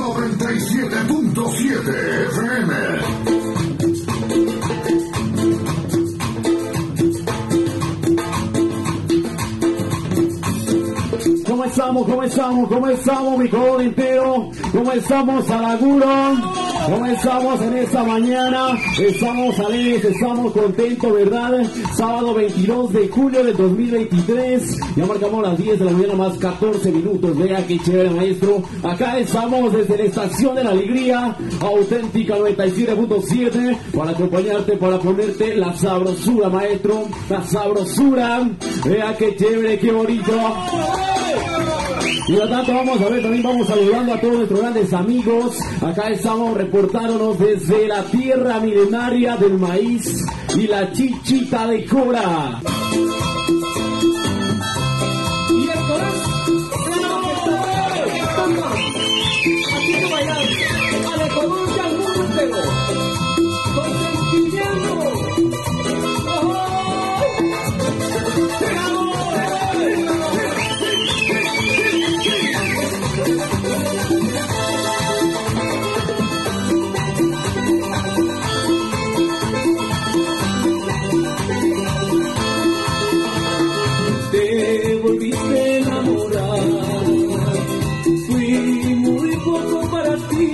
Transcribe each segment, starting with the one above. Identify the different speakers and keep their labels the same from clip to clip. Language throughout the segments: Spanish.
Speaker 1: 97.7 FM.
Speaker 2: ¿Cómo estamos, mi color entero? ¿Cómo estamos, Alaguro? ¿Cómo estamos en esta mañana? Estamos alegres, estamos contentos, ¿verdad? Sábado 22 de julio del 2023. Ya marcamos las 10 de la mañana más 14 minutos. Vea qué chévere, maestro. Acá estamos desde la Estación de la Alegría, auténtica 97.7, para acompañarte, para ponerte la sabrosura, maestro. La sabrosura. Vea qué chévere, qué bonito. Y por lo tanto vamos a ver, también vamos saludando a todos nuestros grandes amigos. Acá estamos reportándonos desde la tierra milenaria del maíz y la chichita de Cora.
Speaker 3: Y esto es así que bailar al Ecuador y al mundo entero con sentimiento.
Speaker 4: Te volviste a enamorar, fui muy poco para ti,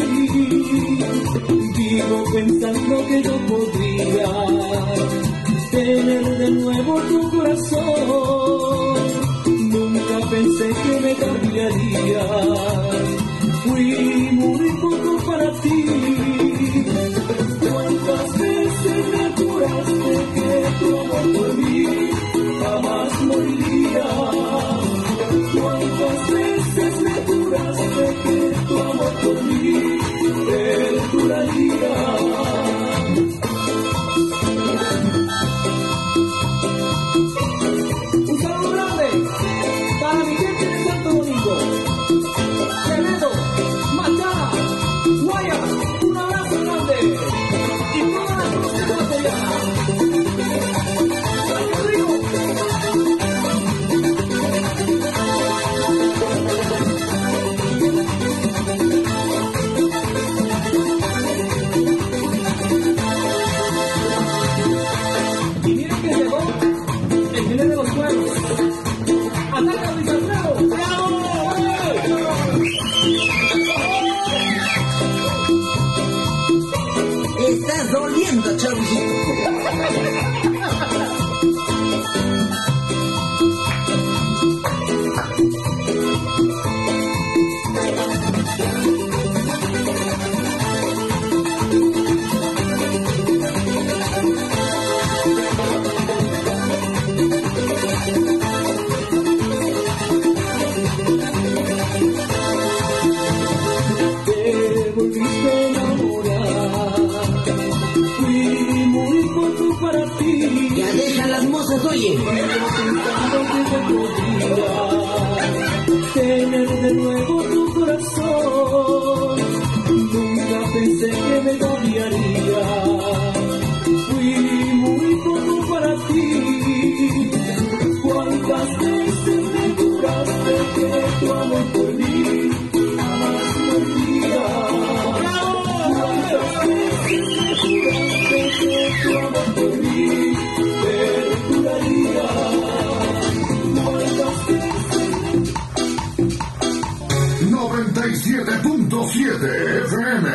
Speaker 4: vivo pensando que yo podría tener de nuevo tu corazón, nunca pensé que me cambiaría, fui muy poco para ti, cuántas veces me juraste que tu amor por mí jamás moriría, cuántas veces me juraste que tu amor por mí perduraría.
Speaker 3: Un saludo grande para mi gente de Santo Domingo, Quevedo, Machada, Guayas, un abrazo grande y toda la costa ecuatoriana. Y miren que llegó el final de los juegos. ¡Ataca Luis Alfredo! ¡Bravo!
Speaker 5: Estás doliendo, Chorrito.
Speaker 4: Te volviste a enamorar, fui muy poco para ti.
Speaker 5: Ya deja las mozas, oye.
Speaker 4: Pensando que te podría tener de nuevo tu corazón, nunca pensé que me cambiaría, fui muy poco para ti, cuántas veces me juraste que tu amor por mí jamás moriría, cuántas veces me juraste que tu amor por mí perduraría, cuántas veces
Speaker 1: 97.7 FM.